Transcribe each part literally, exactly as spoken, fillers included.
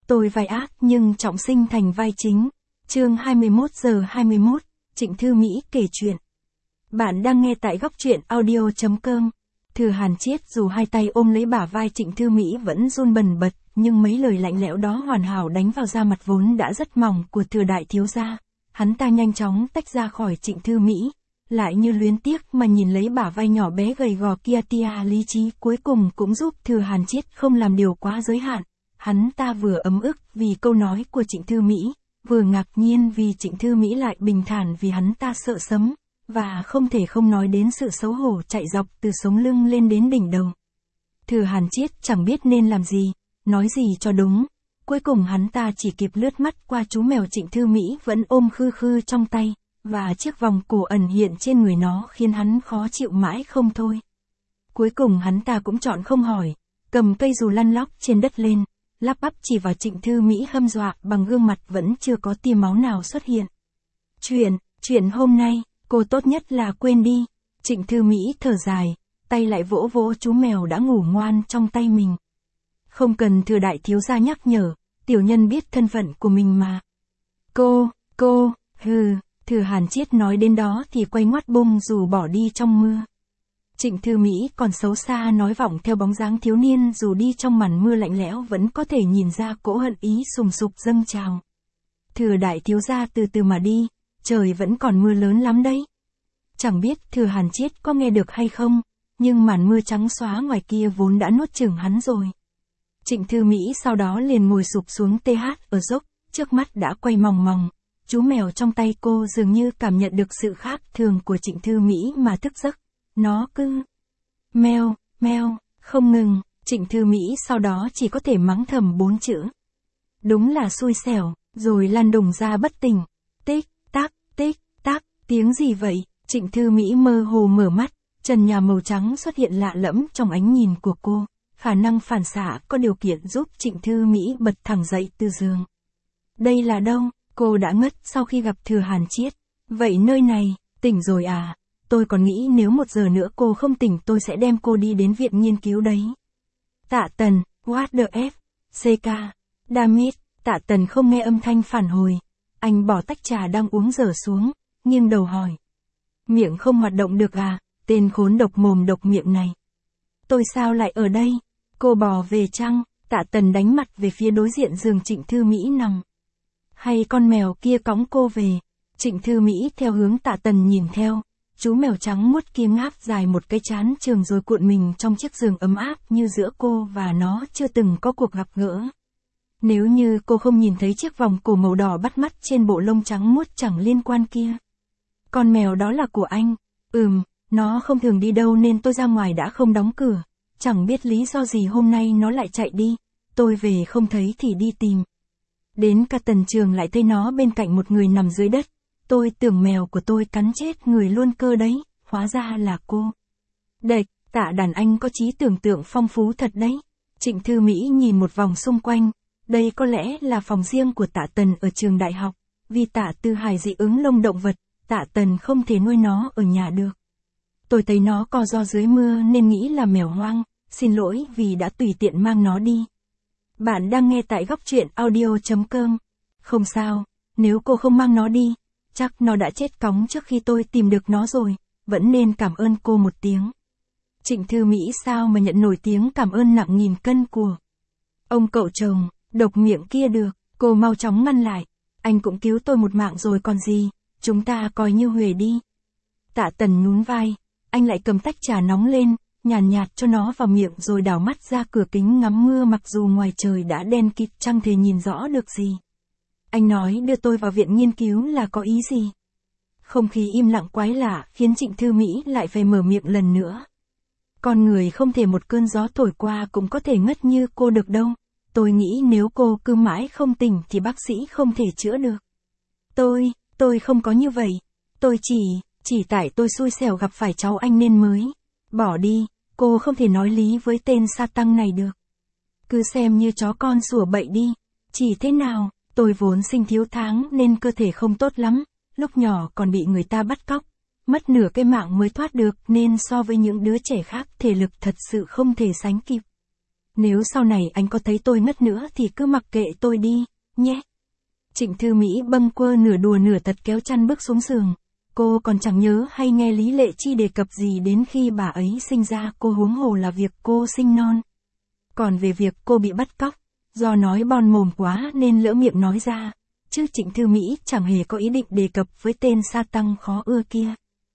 Tôi vai ác nhưng trọng sinh thành vai chính. Chương hai mươi mốt giờ hai mươi mốt, Trịnh Thư Mỹ kể chuyện. Bạn đang nghe tại góc truyện audio chấm com. Thừa Hàn Chiết dù hai tay ôm lấy bả vai Trịnh Thư Mỹ vẫn run bần bật, nhưng mấy lời lạnh lẽo đó hoàn hảo đánh vào da mặt vốn đã rất mỏng của Thừa đại thiếu gia. Hắn ta nhanh chóng tách ra khỏi Trịnh Thư Mỹ, lại như luyến tiếc mà nhìn lấy bả vai nhỏ bé gầy gò kia. Tia lý trí cuối cùng cũng giúp Thừa Hàn Chiết không làm điều quá giới hạn. Hắn ta vừa ấm ức vì câu nói của Trịnh Thư Mỹ, vừa ngạc nhiên vì Trịnh Thư Mỹ lại bình thản vì hắn ta sợ sấm, và không thể không nói đến sự xấu hổ chạy dọc từ sống lưng lên đến đỉnh đầu. Thừa Hàn Chiết chẳng biết nên làm gì, nói gì cho đúng. Cuối cùng hắn ta chỉ kịp lướt mắt qua chú mèo Trịnh Thư Mỹ vẫn ôm khư khư trong tay, và chiếc vòng cổ ẩn hiện trên người nó khiến hắn khó chịu mãi không thôi. Cuối cùng hắn ta cũng chọn không hỏi, cầm cây dù lăn lóc trên đất lên, lắp bắp chỉ vào Trịnh Thư Mỹ hăm dọa bằng gương mặt vẫn chưa có tia máu nào xuất hiện. Chuyện, chuyện hôm nay, cô tốt nhất là quên đi. Trịnh Thư Mỹ thở dài, tay lại vỗ vỗ chú mèo đã ngủ ngoan trong tay mình. Không cần Thừa đại thiếu gia nhắc nhở, tiểu nhân biết thân phận của mình mà. Cô, cô, hừ, Thừa Hàn Chiết nói đến đó thì quay ngoắt bung dù bỏ đi trong mưa. Trịnh Thư Mỹ còn xấu xa nói vọng theo bóng dáng thiếu niên dù đi trong màn mưa lạnh lẽo vẫn có thể nhìn ra cỗ hận ý sùng sục dâng trào. Thừa đại thiếu gia từ từ mà đi, trời vẫn còn mưa lớn lắm đấy. Chẳng biết Thừa Hàn Chiết có nghe được hay không, nhưng màn mưa trắng xóa ngoài kia vốn đã nuốt chửng hắn rồi. Trịnh Thư Mỹ sau đó liền ngồi sụp xuống th ở dốc, trước mắt đã quay mòng mòng. Chú mèo trong tay cô dường như cảm nhận được sự khác thường của Trịnh Thư Mỹ mà thức giấc. Nó cứ meo, meo, không ngừng. Trịnh Thư Mỹ sau đó chỉ có thể mắng thầm bốn chữ. Đúng là xui xẻo, rồi lăn đùng ra bất tỉnh. Tích, tác, tích, tác, tiếng gì vậy? Trịnh Thư Mỹ mơ hồ mở mắt, trần nhà màu trắng xuất hiện lạ lẫm trong ánh nhìn của cô. Khả năng phản xạ có điều kiện giúp Trịnh Thư Mỹ bật thẳng dậy từ giường. Đây là đâu? Cô đã ngất sau khi gặp Thừa Hàn Chiết. Vậy nơi này, tỉnh rồi à? Tôi còn nghĩ nếu một giờ nữa cô không tỉnh tôi sẽ đem cô đi đến viện nghiên cứu đấy. Tạ Tần, what the f, xê ca, Damit, Tạ Tần không nghe âm thanh phản hồi. Anh bỏ tách trà đang uống dở xuống, nghiêng đầu hỏi. Miệng không hoạt động được à, tên khốn độc mồm độc miệng này. Tôi sao lại ở đây? Cô bò về chăng? Tạ Tần đánh mặt về phía đối diện giường Trịnh Thư Mỹ nằm. Hay con mèo kia cõng cô về? Trịnh Thư Mỹ theo hướng Tạ Tần nhìn theo. Chú mèo trắng muốt kia ngáp dài một cái chán trường rồi cuộn mình trong chiếc giường ấm áp như giữa cô và nó chưa từng có cuộc gặp gỡ. Nếu như cô không nhìn thấy chiếc vòng cổ màu đỏ bắt mắt trên bộ lông trắng muốt chẳng liên quan kia. Con mèo đó là của anh. Ừm, nó không thường đi đâu nên tôi ra ngoài đã không đóng cửa. Chẳng biết lý do gì hôm nay nó lại chạy đi. Tôi về không thấy thì đi tìm. Đến cả Tần Trường lại thấy nó bên cạnh một người nằm dưới đất. Tôi tưởng mèo của tôi cắn chết người luôn cơ đấy, hóa ra là cô. Đệch, Tạ đàn anh có trí tưởng tượng phong phú thật đấy. Trịnh Thư Mỹ nhìn một vòng xung quanh, đây có lẽ là phòng riêng của Tạ Tần ở trường đại học, vì Tạ Tư Hải dị ứng lông động vật, Tạ Tần không thể nuôi nó ở nhà được. Tôi thấy nó co ro dưới mưa nên nghĩ là mèo hoang, xin lỗi vì đã tùy tiện mang nó đi. Bạn đang nghe tại góc truyện audio chấm com. Không sao, nếu cô không mang nó đi, chắc nó đã chết cóng trước khi tôi tìm được nó rồi, vẫn nên cảm ơn cô một tiếng. Trịnh Thư Mỹ sao mà nhận nổi tiếng cảm ơn nặng nghìn cân của ông cậu chồng, độc miệng kia được, cô mau chóng ngăn lại. Anh cũng cứu tôi một mạng rồi còn gì, chúng ta coi như huề đi. Tạ Tần nhún vai, anh lại cầm tách trà nóng lên, nhàn nhạt, nhạt cho nó vào miệng rồi đảo mắt ra cửa kính ngắm mưa mặc dù ngoài trời đã đen kịt chẳng thể nhìn rõ được gì. Anh nói đưa tôi vào viện nghiên cứu là có ý gì? Không khí im lặng quái lạ khiến Trịnh Thư Mỹ lại phải mở miệng lần nữa. Con người không thể một cơn gió thổi qua cũng có thể ngất như cô được đâu. Tôi nghĩ nếu cô cứ mãi không tỉnh thì bác sĩ không thể chữa được. Tôi, tôi không có như vậy. Tôi chỉ, chỉ tại tôi xui xẻo gặp phải cháu anh nên mới. Bỏ đi, cô không thể nói lý với tên sa tăng này được. Cứ xem như chó con sủa bậy đi. Chỉ thế nào? Tôi vốn sinh thiếu tháng nên cơ thể không tốt lắm, lúc nhỏ còn bị người ta bắt cóc, mất nửa cái mạng mới thoát được nên so với những đứa trẻ khác thể lực thật sự không thể sánh kịp. Nếu sau này anh có thấy tôi ngất nữa thì cứ mặc kệ tôi đi, nhé. Trịnh Thư Mỹ bâng quơ nửa đùa nửa thật kéo chăn bước xuống giường. Cô còn chẳng nhớ hay nghe Lý Lệ Chi đề cập gì đến khi bà ấy sinh ra cô, huống hồ là việc cô sinh non. Còn về việc cô bị bắt cóc, do nói bon mồm quá nên lỡ miệng nói ra, chứ Trịnh Thư Mỹ chẳng hề có ý định đề cập với tên sa tăng khó ưa kia.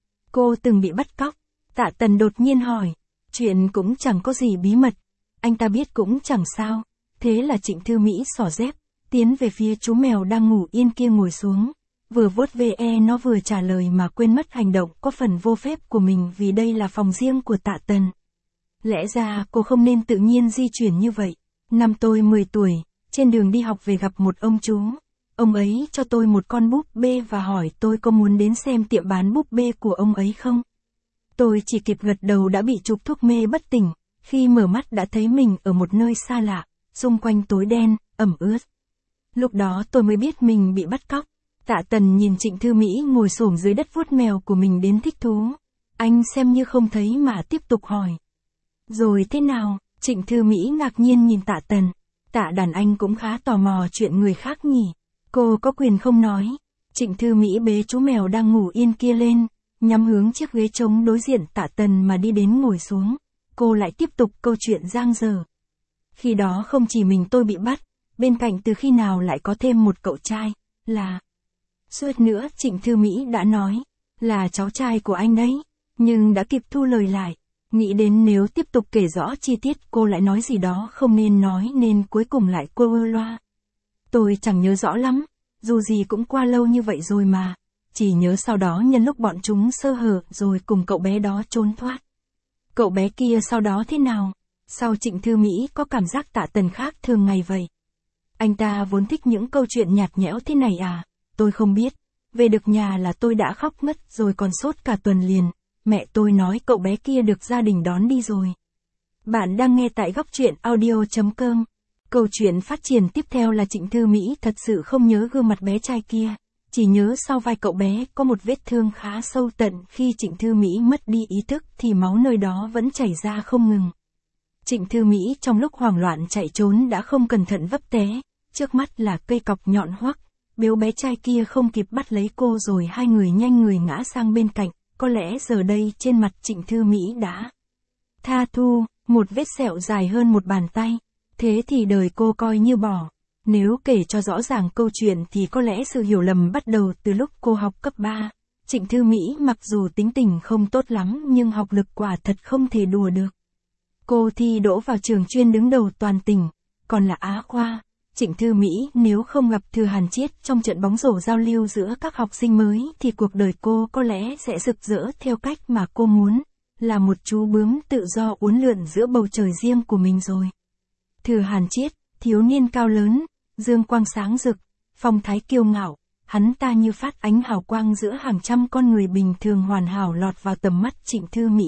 Cô từng bị bắt cóc, Tạ Tần đột nhiên hỏi, chuyện cũng chẳng có gì bí mật, anh ta biết cũng chẳng sao. Thế là Trịnh Thư Mỹ xỏ dép, tiến về phía chú mèo đang ngủ yên kia ngồi xuống, vừa vuốt ve nó vừa trả lời mà quên mất hành động có phần vô phép của mình vì đây là phòng riêng của Tạ Tần. Lẽ ra cô không nên tự nhiên di chuyển như vậy. Năm tôi mười tuổi, trên đường đi học về gặp một ông chú. Ông ấy cho tôi một con búp bê và hỏi tôi có muốn đến xem tiệm bán búp bê của ông ấy không. Tôi chỉ kịp gật đầu đã bị chụp thuốc mê bất tỉnh, khi mở mắt đã thấy mình ở một nơi xa lạ, xung quanh tối đen, ẩm ướt. Lúc đó tôi mới biết mình bị bắt cóc. Tạ Tần nhìn Trịnh Thư Mỹ ngồi xổm dưới đất vuốt mèo của mình đến thích thú. Anh xem như không thấy mà tiếp tục hỏi. Rồi thế nào? Trịnh Thư Mỹ ngạc nhiên nhìn Tạ Tần. Tạ đàn anh cũng khá tò mò chuyện người khác nhỉ. Cô có quyền không nói. Trịnh Thư Mỹ bế chú mèo đang ngủ yên kia lên, nhắm hướng chiếc ghế trống đối diện Tạ Tần mà đi đến ngồi xuống. Cô lại tiếp tục câu chuyện giang dở. Khi đó không chỉ mình tôi bị bắt, bên cạnh từ khi nào lại có thêm một cậu trai, là... Suýt nữa Trịnh Thư Mỹ đã nói, là cháu trai của anh đấy, nhưng đã kịp thu lời lại. Nghĩ đến nếu tiếp tục kể rõ chi tiết cô lại nói gì đó không nên nói nên cuối cùng lại cô ơ loa. Tôi chẳng nhớ rõ lắm, dù gì cũng qua lâu như vậy rồi mà. Chỉ nhớ sau đó nhân lúc bọn chúng sơ hở rồi cùng cậu bé đó trốn thoát. Cậu bé kia sau đó thế nào? Sao Trịnh Thư Mỹ có cảm giác Tạ Tần khác thường ngày vậy? Anh ta vốn thích những câu chuyện nhạt nhẽo thế này à? Tôi không biết. Về được nhà là tôi đã khóc ngất rồi còn sốt cả tuần liền. Mẹ tôi nói cậu bé kia được gia đình đón đi rồi. Bạn đang nghe tại góc truyện audio chấm com. Câu chuyện phát triển tiếp theo là Trịnh Thư Mỹ thật sự không nhớ gương mặt bé trai kia. Chỉ nhớ sau vai cậu bé có một vết thương khá sâu tận, khi Trịnh Thư Mỹ mất đi ý thức thì máu nơi đó vẫn chảy ra không ngừng. Trịnh Thư Mỹ trong lúc hoảng loạn chạy trốn đã không cẩn thận vấp té, trước mắt là cây cọc nhọn hoắt, béo bé trai kia không kịp bắt lấy cô rồi hai người nhanh người ngã sang bên cạnh, có lẽ giờ đây trên mặt Trịnh Thư Mỹ đã tha thu, một vết sẹo dài hơn một bàn tay, thế thì đời cô coi như bỏ. Nếu kể cho rõ ràng câu chuyện thì có lẽ sự hiểu lầm bắt đầu từ lúc cô học cấp ba. Trịnh Thư Mỹ mặc dù tính tình không tốt lắm nhưng học lực quả thật không thể đùa được. Cô thi đỗ vào trường chuyên đứng đầu toàn tỉnh, còn là Á khoa. Trịnh Thư Mỹ nếu không gặp Thừa Hàn Chiết trong trận bóng rổ giao lưu giữa các học sinh mới thì cuộc đời cô có lẽ sẽ rực rỡ theo cách mà cô muốn, là một chú bướm tự do uốn lượn giữa bầu trời riêng của mình rồi. Thừa Hàn Chiết, thiếu niên cao lớn, dương quang sáng rực, phong thái kiêu ngạo, hắn ta như phát ánh hào quang giữa hàng trăm con người bình thường hoàn hảo lọt vào tầm mắt Trịnh Thư Mỹ.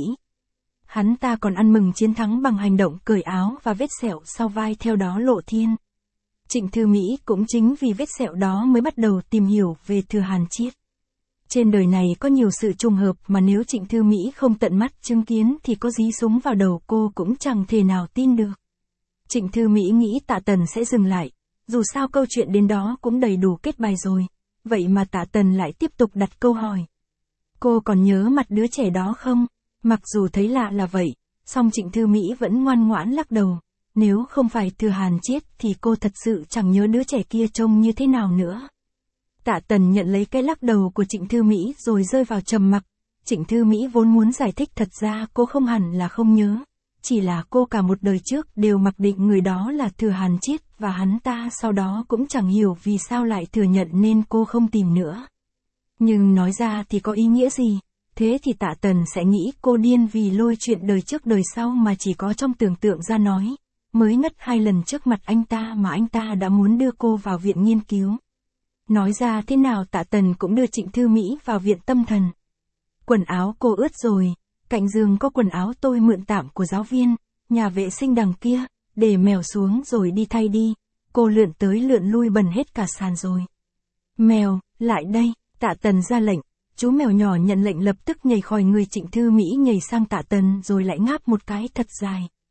Hắn ta còn ăn mừng chiến thắng bằng hành động cởi áo và vết sẹo sau vai theo đó lộ thiên. Trịnh Thư Mỹ cũng chính vì vết sẹo đó mới bắt đầu tìm hiểu về Thừa Hàn Chiết. Trên đời này có nhiều sự trùng hợp mà nếu Trịnh Thư Mỹ không tận mắt chứng kiến thì có dí súng vào đầu cô cũng chẳng thể nào tin được. Trịnh Thư Mỹ nghĩ Tạ Tần sẽ dừng lại, dù sao câu chuyện đến đó cũng đầy đủ kết bài rồi, vậy mà Tạ Tần lại tiếp tục đặt câu hỏi. Cô còn nhớ mặt đứa trẻ đó không? Mặc dù thấy lạ là vậy, song Trịnh Thư Mỹ vẫn ngoan ngoãn lắc đầu. Nếu không phải Thừa Hàn Chiết thì cô thật sự chẳng nhớ đứa trẻ kia trông như thế nào nữa. Tạ Tần nhận lấy cái lắc đầu của Trịnh Thư Mỹ rồi rơi vào trầm mặc. Trịnh Thư Mỹ vốn muốn giải thích thật ra cô không hẳn là không nhớ. Chỉ là cô cả một đời trước đều mặc định người đó là Thừa Hàn Chiết và hắn ta sau đó cũng chẳng hiểu vì sao lại thừa nhận nên cô không tìm nữa. Nhưng nói ra thì có ý nghĩa gì? Thế thì Tạ Tần sẽ nghĩ cô điên vì lôi chuyện đời trước đời sau mà chỉ có trong tưởng tượng ra nói. Mới ngất hai lần trước mặt anh ta mà anh ta đã muốn đưa cô vào viện nghiên cứu. Nói ra thế nào Tạ Tần cũng đưa Trịnh Thư Mỹ vào viện tâm thần. Quần áo cô ướt rồi, cạnh giường có quần áo tôi mượn tạm của giáo viên, nhà vệ sinh đằng kia, để mèo xuống rồi đi thay đi. Cô lượn tới lượn lui bần hết cả sàn rồi. Mèo, lại đây, Tạ Tần ra lệnh. Chú mèo nhỏ nhận lệnh lập tức nhảy khỏi người Trịnh Thư Mỹ nhảy sang Tạ Tần rồi lại ngáp một cái thật dài.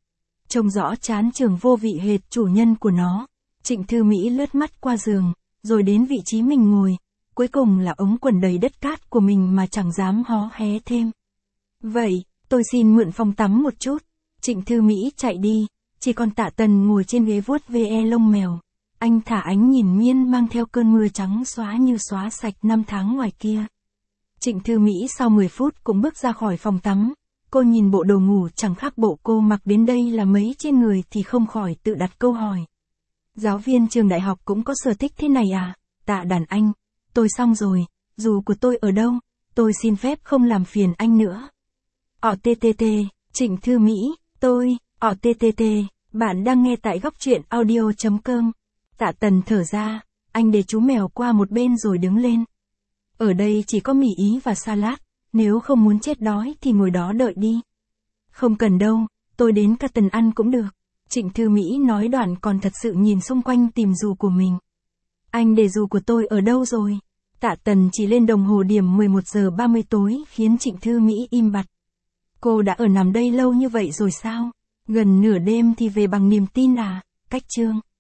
Trông rõ chán trường vô vị hệt chủ nhân của nó. Trịnh Thư Mỹ lướt mắt qua giường, rồi đến vị trí mình ngồi, cuối cùng là ống quần đầy đất cát của mình mà chẳng dám hó hé thêm. Vậy, tôi xin mượn phòng tắm một chút. Trịnh Thư Mỹ chạy đi, chỉ còn Tạ Tần ngồi trên ghế vuốt ve lông mèo. Anh thả ánh nhìn miên mang theo cơn mưa trắng xóa như xóa sạch năm tháng ngoài kia. Trịnh Thư Mỹ sau mười phút cũng bước ra khỏi phòng tắm. Cô nhìn bộ đồ ngủ chẳng khác bộ cô mặc đến đây là mấy trên người thì không khỏi tự đặt câu hỏi. Giáo viên trường đại học cũng có sở thích thế này à? Tạ đàn anh, tôi xong rồi, dù của tôi ở đâu, tôi xin phép không làm phiền anh nữa. o tê tê tê, Trịnh Thư Mỹ, tôi, o tê tê tê, bạn đang nghe tại góc truyện audio chấm com. Tạ Tần thở ra, anh để chú mèo qua một bên rồi đứng lên. Ở đây chỉ có mì ý và salad, nếu không muốn chết đói thì ngồi đó đợi đi. Không cần đâu, tôi đến cả Tần ăn cũng được. Trịnh Thư Mỹ nói đoạn còn thật sự nhìn xung quanh tìm dù của mình. Anh để dù của tôi ở đâu rồi? Tạ Tần chỉ lên đồng hồ điểm mười một giờ ba mươi tối khiến Trịnh Thư Mỹ im bặt. Cô đã ở nằm đây lâu như vậy rồi sao? Gần nửa đêm thì về bằng niềm tin à? Cách chương.